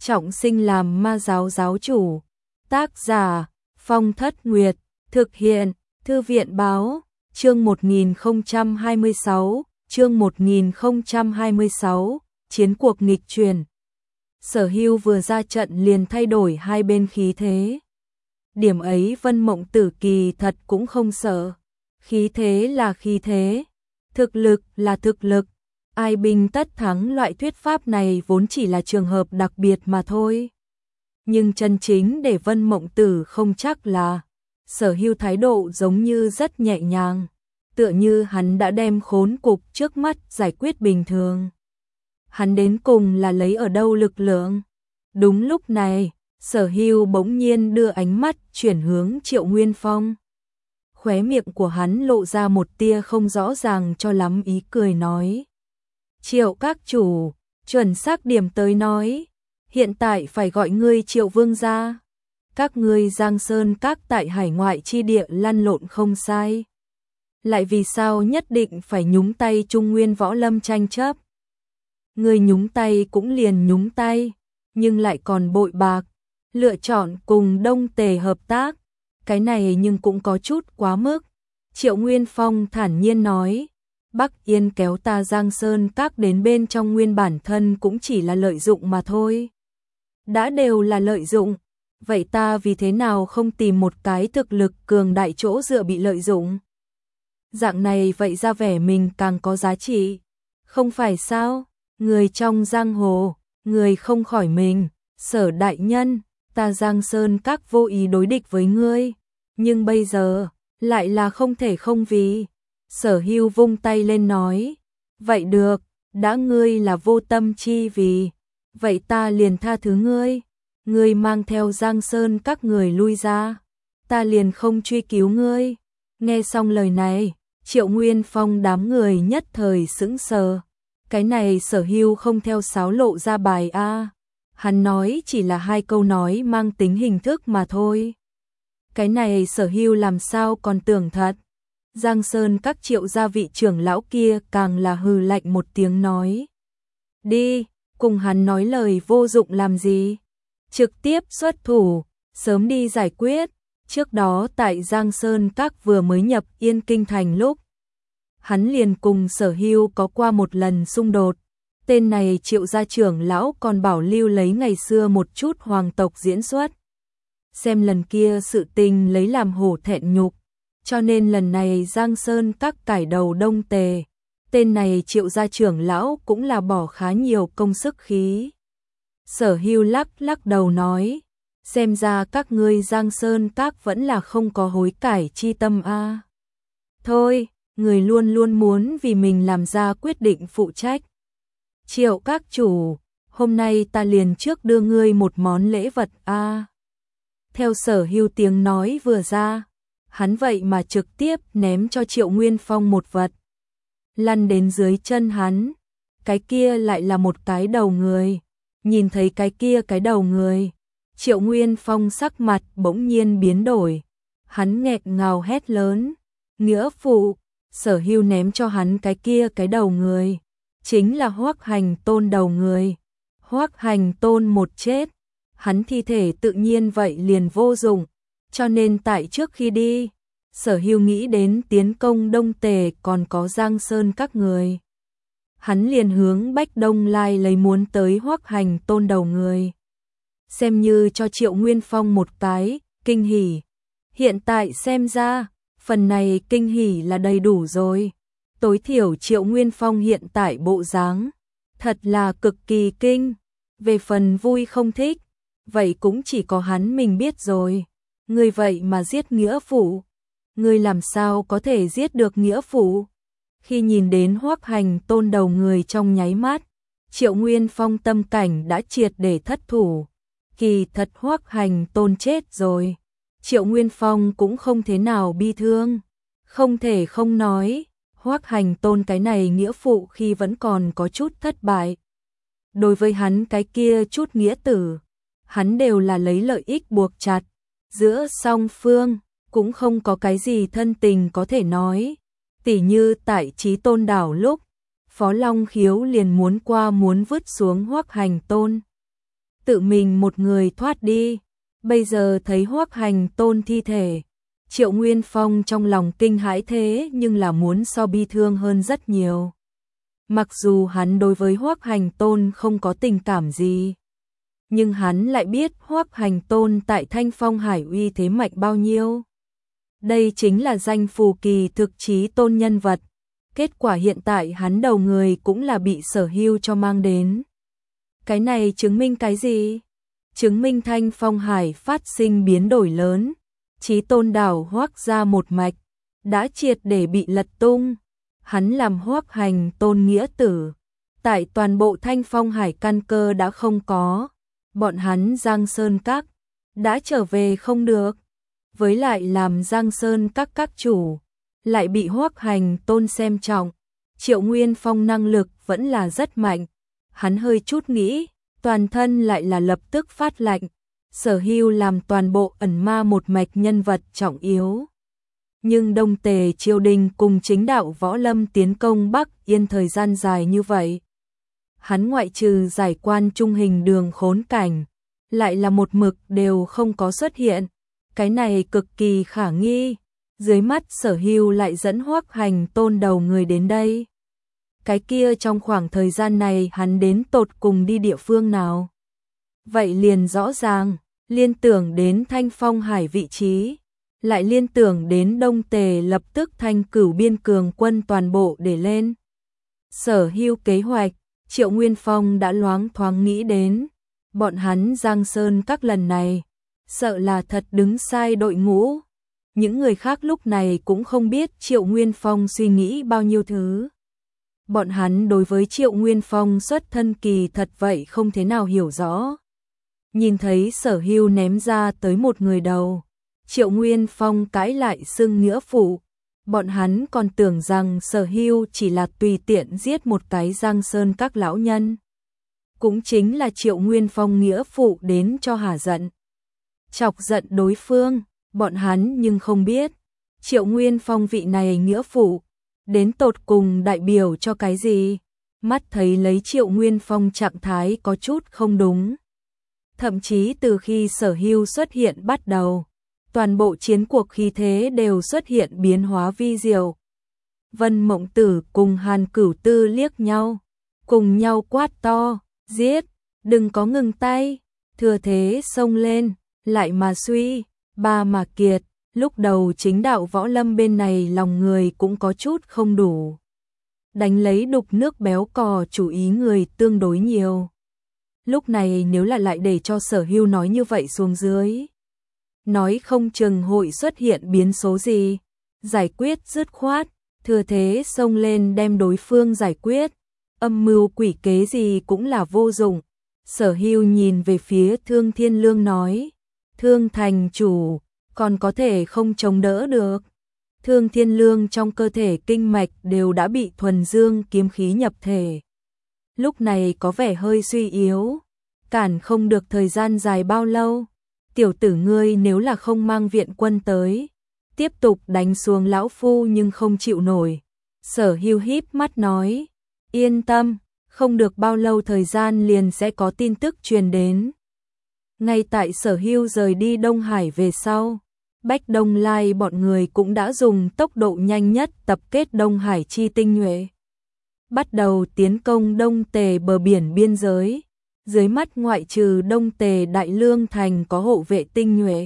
trọng sinh làm ma giáo giáo chủ. Tác giả Phong Thất Nguyệt, thực hiện Thư viện Báo, chương 1026, chiến cuộc nghịch chuyển. Sở Hưu vừa ra trận liền thay đổi hai bên khí thế. Điểm ấy Vân Mộng Tử kỳ thật cũng không sợ. Khí thế là khí thế, thực lực là thực lực. Ai binh tất thắng loại thuyết pháp này vốn chỉ là trường hợp đặc biệt mà thôi. Nhưng chân chính để Vân Mộng Tử không chắc là Sở Hưu thái độ giống như rất nhẹ nhàng, tựa như hắn đã đem khốn cục trước mắt giải quyết bình thường. Hắn đến cùng là lấy ở đâu lực lượng? Đúng lúc này, Sở Hưu bỗng nhiên đưa ánh mắt chuyển hướng Triệu Nguyên Phong. Khóe miệng của hắn lộ ra một tia không rõ ràng cho lắm ý cười nói. Triệu các chủ, chuẩn xác điểm tới nói, hiện tại phải gọi ngươi Triệu Vương gia. Các ngươi Giang Sơn các tại hải ngoại chi địa lăn lộn không sai. Lại vì sao nhất định phải nhúng tay Trung Nguyên võ lâm tranh chấp? Ngươi nhúng tay cũng liền nhúng tay, nhưng lại còn bội bạc, lựa chọn cùng Đông Tề hợp tác. Cái này nhưng cũng có chút quá mức. Triệu Nguyên Phong thản nhiên nói, Bắc Yên kéo ta Giang Sơn các đến bên trong nguyên bản thân cũng chỉ là lợi dụng mà thôi. Đã đều là lợi dụng, vậy ta vì thế nào không tìm một cái thực lực cường đại chỗ dựa bị lợi dụng? Dạng này vậy ra vẻ mình càng có giá trị, không phải sao? Người trong giang hồ, người không khỏi mình. Sở đại nhân, ta Giang Sơn các vô ý đối địch với ngươi, nhưng bây giờ lại là không thể không vì. Sở Hưu vung tay lên nói, vậy được, đã ngươi là vô tâm chi vì, vậy ta liền tha thứ ngươi. Ngươi mang theo Giang Sơn các người lui ra, ta liền không truy cứu ngươi. Nghe xong lời này, Triệu Nguyên Phong đám người nhất thời sững sờ. Cái này Sở Hưu không theo sáo lộ ra bài a. Hắn nói chỉ là hai câu nói mang tính hình thức mà thôi. Cái này Sở Hưu làm sao còn tưởng thật. Giang Sơn các Triệu gia vị trưởng lão kia càng là hừ lạnh một tiếng nói. Đi, cùng hắn nói lời vô dụng làm gì. Trực tiếp xuất thủ, sớm đi giải quyết. Trước đó tại Giang Sơn các vừa mới nhập Yên Kinh thành lúc, hắn liền cùng Sở Hưu có qua một lần xung đột. Tên này Triệu gia trưởng lão còn bảo lưu lấy ngày xưa một chút hoàng tộc diễn xuất. Xem lần kia sự tình lấy làm hổ thẹn nhục, cho nên lần này Giang Sơn các cải đầu Đông Tề. Tên này Triệu gia trưởng lão cũng là bỏ khá nhiều công sức khí. Sở Hưu lắc lắc đầu nói, xem ra các ngươi Giang Sơn các vẫn là không có hối cải chi tâm a. Thôi, người luôn luôn muốn vì mình làm ra quyết định phụ trách. Triệu các chủ, hôm nay ta liền trước đưa ngươi một món lễ vật a. Theo Sở Hưu tiếng nói vừa ra, hắn vậy mà trực tiếp ném cho Triệu Nguyên Phong một vật. Lăn đến dưới chân hắn, cái kia lại là một cái đầu người. Nhìn thấy cái kia cái đầu người, Triệu Nguyên Phong sắc mặt bỗng nhiên biến đổi. Hắn nghẹn ngào hét lớn, nghĩa phụ. Sở Hưu ném cho hắn cái kia cái đầu người, chính là Hoắc Hành Tôn đầu người. Hoắc Hành Tôn một chết, hắn thi thể tự nhiên vậy liền vô dụng, cho nên tại trước khi đi, Sở Hưu nghĩ đến tiến công Đông Tề còn có Giang Sơn các người. Hắn liền hướng Bách Đông Lai lấy muốn tới Hoắc Hành Tôn đầu người. Xem như cho Triệu Nguyên Phong một cái kinh hỉ. Hiện tại xem ra, phần này kinh hỉ là đầy đủ rồi. Tối thiểu Triệu Nguyên Phong hiện tại bộ dáng thật là cực kỳ kinh. Về phần vui không thích, vậy cũng chỉ có hắn mình biết rồi. Ngươi vậy mà giết nghĩa phụ, ngươi làm sao có thể giết được nghĩa phụ? Khi nhìn đến Hoắc Hành Tôn đầu người trong nháy mắt, Triệu Nguyên Phong tâm cảnh đã triệt để thất thủ. Kỳ thật Hoắc Hành Tôn chết rồi, Triệu Nguyên Phong cũng không thế nào bi thương. Không thể không nói, Hoắc Hành Tôn cái này nghĩa phụ khi vẫn còn có chút thất bại. Đối với hắn cái kia chút nghĩa tử, hắn đều là lấy lợi ích buộc chặt. Giữa song phương, cũng không có cái gì thân tình có thể nói. Tỉ như tại Chí Tôn đảo lúc, Phó Long Khiếu liền muốn qua muốn vứt xuống Hoắc Hành Tôn. tự mình một người thoát đi. Bây giờ thấy Hoắc Hành Tôn thi thể, Triệu Nguyên Phong trong lòng kinh hãi thế nhưng là muốn so bi thương hơn rất nhiều. Mặc dù hắn đối với Hoắc Hành Tôn không có tình cảm gì, nhưng hắn lại biết Hoắc Hành Tôn tại Thanh Phong Hải uy thế mạnh bao nhiêu. Đây chính là danh phù kỳ thực chí tôn nhân vật. Kết quả hiện tại hắn đầu người cũng là bị Sở Hưu cho mang đến. Cái này chứng minh cái gì? Chứng minh Thanh Phong Hải phát sinh biến đổi lớn. Chí tôn đảo Hoắc ra một mạch, đã triệt để bị lật tung. Hắn làm Hoắc Hành Tôn nghĩa tử. Tại toàn bộ Thanh Phong Hải căn cơ đã không có. Bọn hắn Giang Sơn Các đã trở về không được. Với lại làm Giang Sơn các chủ, lại bị Hoắc Hành Tôn xem trọng. Triệu Nguyên Phong năng lực vẫn là rất mạnh. Hắn hơi chút nghĩ, toàn thân lại là lập tức phát lạnh. Sở Hưu làm toàn bộ ẩn ma một mạch nhân vật trọng yếu. Nhưng Đông Tề triều đình cùng chính đạo võ lâm tiến công Bắc Yên thời gian dài như vậy. Hắn ngoại trừ giải quan trung hình đường khốn cảnh, lại là một mực đều không có xuất hiện. Cái này cực kỳ khả nghi. Dưới mắt Sở Hưu lại dẫn Hoắc Hành Tôn đầu người đến đây. Cái kia trong khoảng thời gian này hắn đến tột cùng đi địa phương nào? Vậy liền rõ ràng, liên tưởng đến Thanh Phong Hải vị trí, lại liên tưởng đến Đông Tề lập tức Thanh Cửu biên cường quân toàn bộ để lên. Sở Hưu kế hoạch, Triệu Nguyên Phong đã loáng thoáng nghĩ đến. Bọn hắn Giang Sơn Các lần này, sợ là thật đứng sai đội ngũ. Những người khác lúc này cũng không biết Triệu Nguyên Phong suy nghĩ bao nhiêu thứ. Bọn hắn đối với Triệu Nguyên Phong xuất thân kỳ thật vậy không thế nào hiểu rõ. Nhìn thấy Sở Hưu ném ra tới một người đầu, Triệu Nguyên Phong cãi lại xưng nghĩa phụ. Bọn hắn còn tưởng rằng Sở Hưu chỉ là tùy tiện giết một cái Giang Sơn Các lão nhân. Cũng chính là Triệu Nguyên Phong nghĩa phụ đến cho hả giận. Chọc giận đối phương, bọn hắn nhưng không biết. Triệu Nguyên Phong vị này nghĩa phụ, đến tột cùng đại biểu cho cái gì? Mắt thấy lấy Triệu Nguyên Phong trạng thái có chút không đúng. Thậm chí từ khi Sở Hưu xuất hiện bắt đầu, toàn bộ chiến cuộc khí thế đều xuất hiện biến hóa vi diệu. Vân Mộng Tử cùng Hàn Cửu Tư liếc nhau, cùng nhau quát to, giết, đừng có ngừng tay, thừa thế xông lên, lại mà suy, ba mà kiệt. Lúc đầu chính đạo võ lâm bên này lòng người cũng có chút không đủ. Đánh lấy đục nước béo cò chủ ý người tương đối nhiều. Lúc này nếu là lại để cho Sở Hưu nói như vậy xuống dưới, nói không chừng hội xuất hiện biến số gì. Giải quyết dứt khoát, thừa thế xông lên đem đối phương giải quyết. Âm mưu quỷ kế gì cũng là vô dụng. Sở Hưu nhìn về phía Thương Thiên Lương nói, Thương thành chủ, còn có thể không chống đỡ được. Thương Thiên Lương trong cơ thể kinh mạch đều đã bị thuần dương kiếm khí nhập thể. Lúc này có vẻ hơi suy yếu, cản không được thời gian dài bao lâu. Tiểu tử ngươi nếu là không mang viện quân tới, tiếp tục đánh xuống lão phu nhưng không chịu nổi. Sở Hưu híp mắt nói, yên tâm, không được bao lâu thời gian liền sẽ có tin tức truyền đến. Ngay tại Sở Hưu rời đi Đông Hải về sau, Bách Đông Lai bọn người cũng đã dùng tốc độ nhanh nhất tập kết Đông Hải chi tinh nhuệ. Bắt đầu tiến công Đông Tề bờ biển biên giới, dưới mắt ngoại trừ Đông Tề Đại Lương Thành có hộ vệ tinh nhuệ.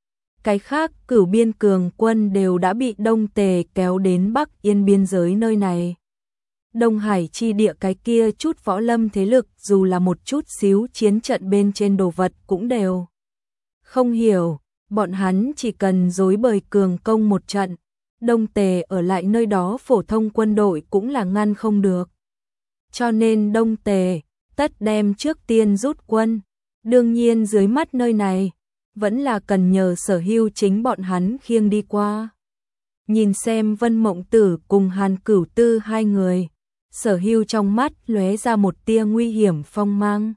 Cái khác Cửu biên cường quân đều đã bị Đông Tề kéo đến Bắc Yên biên giới nơi này. Đông Hải chi địa cái kia chút võ lâm thế lực dù là một chút xíu chiến trận bên trên đồ vật cũng đều không hiểu. Bọn hắn chỉ cần dối bời cường công một trận, Đông Tề ở lại nơi đó phổ thông quân đội cũng là ngăn không được. Cho nên Đông Tề tất đem trước tiên rút quân. Đương nhiên dưới mắt nơi này vẫn là cần nhờ Sở Hưu chính bọn hắn khiêng đi qua. Nhìn xem Vân Mộng Tử cùng Hàn Cửu Tư hai người, Sở Hưu trong mắt lóe ra một tia nguy hiểm phong mang.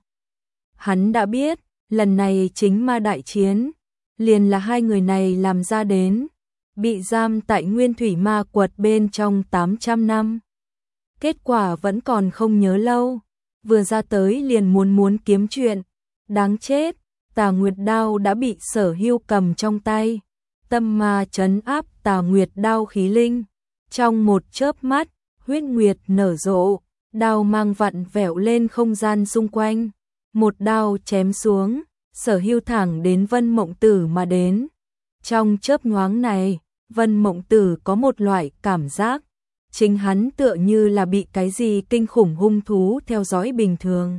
Hắn đã biết, lần này chính ma đại chiến, liền là hai người này làm ra đến, bị giam tại Nguyên Thủy Ma Quật bên trong 800 năm. Kết quả vẫn còn không nhớ lâu, vừa ra tới liền muốn kiếm chuyện, Đáng chết, Tà Nguyệt đao đã bị Sở Hưu cầm trong tay. Tâm ma trấn áp Tà Nguyệt đao khí linh. Trong một chớp mắt, huyết nguyệt nở rộ, đao mang vặn vẹo lên không gian xung quanh. Một đao chém xuống, Sở Hưu thẳng đến Vân Mộng Tử mà đến. Trong chớp nhoáng này, Vân Mộng Tử có một loại cảm giác, chính hắn tựa như là bị cái gì kinh khủng hung thú theo dõi bình thường.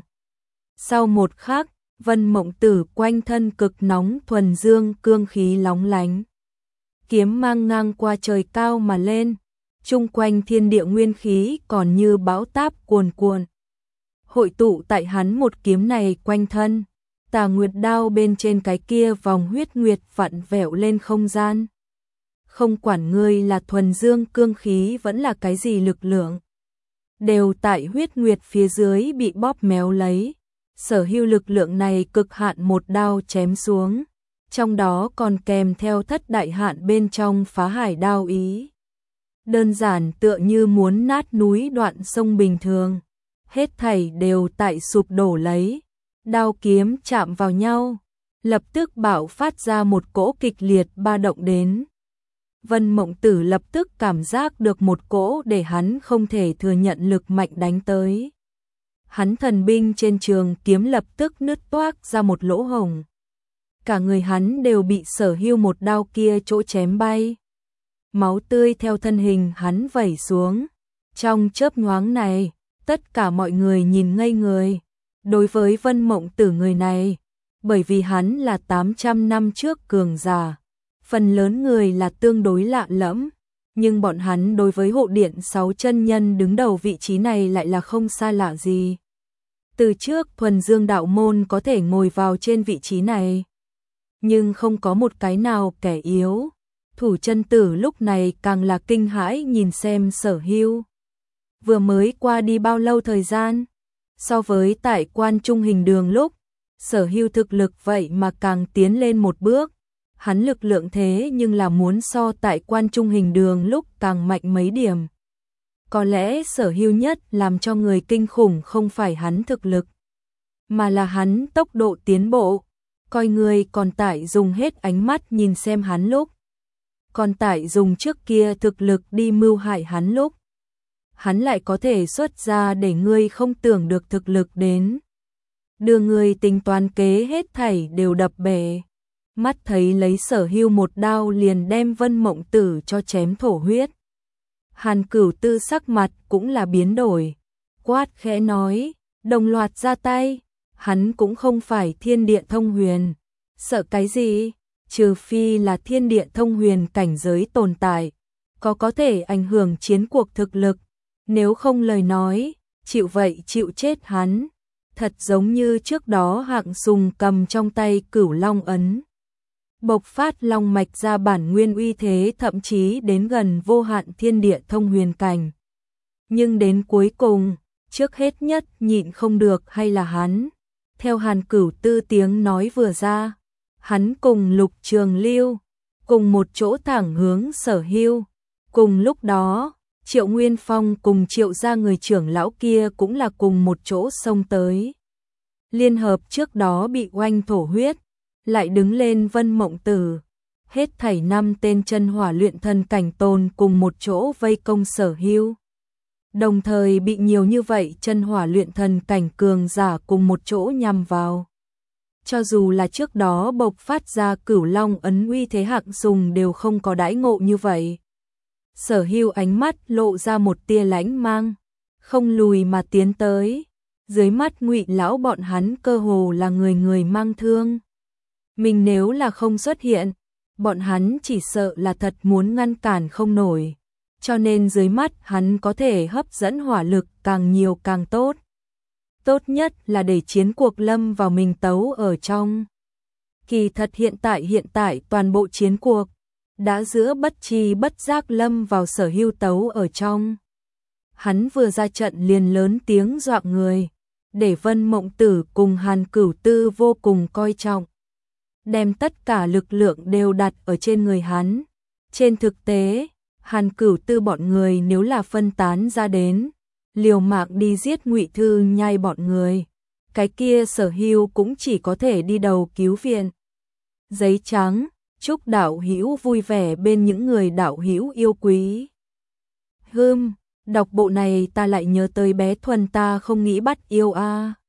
Sau một khắc, Vân Mộng Tử quanh thân cực nóng thuần dương cương khí lóng lánh. Kiếm mang ngang qua trời cao mà lên, chung quanh thiên địa nguyên khí còn như bão táp cuồn cuộn. Hội tụ tại hắn một kiếm này quanh thân, Tà Nguyệt đao bên trên cái kia vòng huyết nguyệt vặn vẹo lên không gian. Không quản ngươi là thuần dương cương khí vẫn là cái gì lực lượng, đều tại huyết nguyệt phía dưới bị bóp méo lấy. Sở Hưu lực lượng này cực hạn một đao chém xuống, trong đó còn kèm theo thất đại hạn bên trong phá hải đao ý. Đơn giản tựa như muốn nát núi đoạn sông bình thường, hết thảy đều tại sụp đổ lấy. Đao kiếm chạm vào nhau, lập tức bạo phát ra một cỗ kịch liệt ba động đến. Vân Mộng Tử lập tức cảm giác được một cỗ để hắn không thể thừa nhận lực mạnh đánh tới. Hắn thần binh trên trường kiếm lập tức nứt toác ra một lỗ hổng. Cả người hắn đều bị Sở Hưu một đao kia chỗ chém bay. Máu tươi theo thân hình hắn vẩy xuống. Trong chớp nhoáng này, tất cả mọi người nhìn ngây người. Đối với Vân Mộng Tử người này, bởi vì hắn là 800 năm trước cường giả, phần lớn người là tương đối lạ lẫm, nhưng bọn hắn đối với hộ điện 6 chân nhân đứng đầu vị trí này lại là không xa lạ gì. Từ trước thuần dương đạo môn có thể ngồi vào trên vị trí này, nhưng không có một cái nào kẻ yếu. Thủ chân tử lúc này càng là kinh hãi nhìn xem Sở Hưu. Vừa mới qua đi bao lâu thời gian, so với tại Quan Trung Hình Đường lúc, Sở Hưu thực lực vậy mà càng tiến lên một bước. Hắn lực lượng thế nhưng là muốn so tại Quan Trung Hình Đường lúc càng mạnh mấy điểm. Có lẽ Sở Hưu nhất làm cho người kinh khủng không phải hắn thực lực, mà là hắn tốc độ tiến bộ. Coi người còn tại dùng hết ánh mắt nhìn xem hắn lúc, còn tại dùng trước kia thực lực đi mưu hại hắn lúc, hắn lại có thể xuất ra để ngươi không tưởng được thực lực đến. Đưa ngươi tính toán kế hết thảy đều đập bể. Mắt thấy lấy Sở Hưu một đao liền đem Vân Mộng Tử cho chém thổ huyết. Hàn Cửu Tư sắc mặt cũng là biến đổi, quát khẽ nói, đồng loạt ra tay. Hắn cũng không phải thiên địa thông huyền, sợ cái gì, trừ phi là thiên địa thông huyền cảnh giới tồn tại, có thể ảnh hưởng chiến cuộc thực lực, nếu không lời nói, chịu vậy chịu chết hắn. Thật giống như trước đó Hạng Sùng cầm trong tay Cửu Long ấn, bộc phát long mạch ra bản nguyên uy thế, thậm chí đến gần vô hạn thiên địa thông huyền cảnh. Nhưng đến cuối cùng, trước hết nhất nhịn không được hay là hắn. Theo Hàn Cửu Tư tiếng nói vừa ra, hắn cùng Lục Trường Lưu cùng một chỗ thẳng hướng Sở Hưu. Cùng lúc đó, Triệu Nguyên Phong cùng Triệu gia người trưởng lão kia cũng là cùng một chỗ xông tới. Liên hợp trước đó bị oanh thổ huyết, lại đứng lên Vân Mộng Tử. Hết thảy 5 tên chân hỏa luyện thần cảnh tôn cùng một chỗ vây công Sở Hưu. Đồng thời bị nhiều như vậy chân hỏa luyện thần cảnh cường giả cùng một chỗ nhằm vào. Cho dù là trước đó bộc phát ra Cửu Long ấn uy thế Hạng Sùng đều không có đãi ngộ như vậy. Sở Hưu ánh mắt lộ ra một tia lãnh mang, không lùi mà tiến tới. Dưới mắt Ngụy lão bọn hắn cơ hồ là người người mang thương. Mình nếu là không xuất hiện, bọn hắn chỉ sợ là thật muốn ngăn cản không nổi. Cho nên dưới mắt hắn có thể hấp dẫn hỏa lực càng nhiều càng tốt. Tốt nhất là để chiến cuộc lâm vào mình tấu ở trong. Kỳ thật hiện tại toàn bộ chiến cuộc đã giữa bất tri bất giác lâm vào Sở Hưu tấu ở trong. Hắn vừa ra trận liền lớn tiếng dọa người, để Vân Mộng Tử cùng Hàn Cửu Tư vô cùng coi trọng, đem tất cả lực lượng đều đặt ở trên người hắn. Trên thực tế, Hàn Cửu Tư bọn người nếu là phân tán ra đến, liều mạng đi giết Ngụy Thư Nhai bọn người, cái kia Sở Hưu cũng chỉ có thể đi đầu cứu viện. Giấy trắng, chúc đạo hữu vui vẻ bên những người đạo hữu yêu quý. Đọc bộ này ta lại nhớ tới bé Thuần ta không nghĩ bắt yêu a.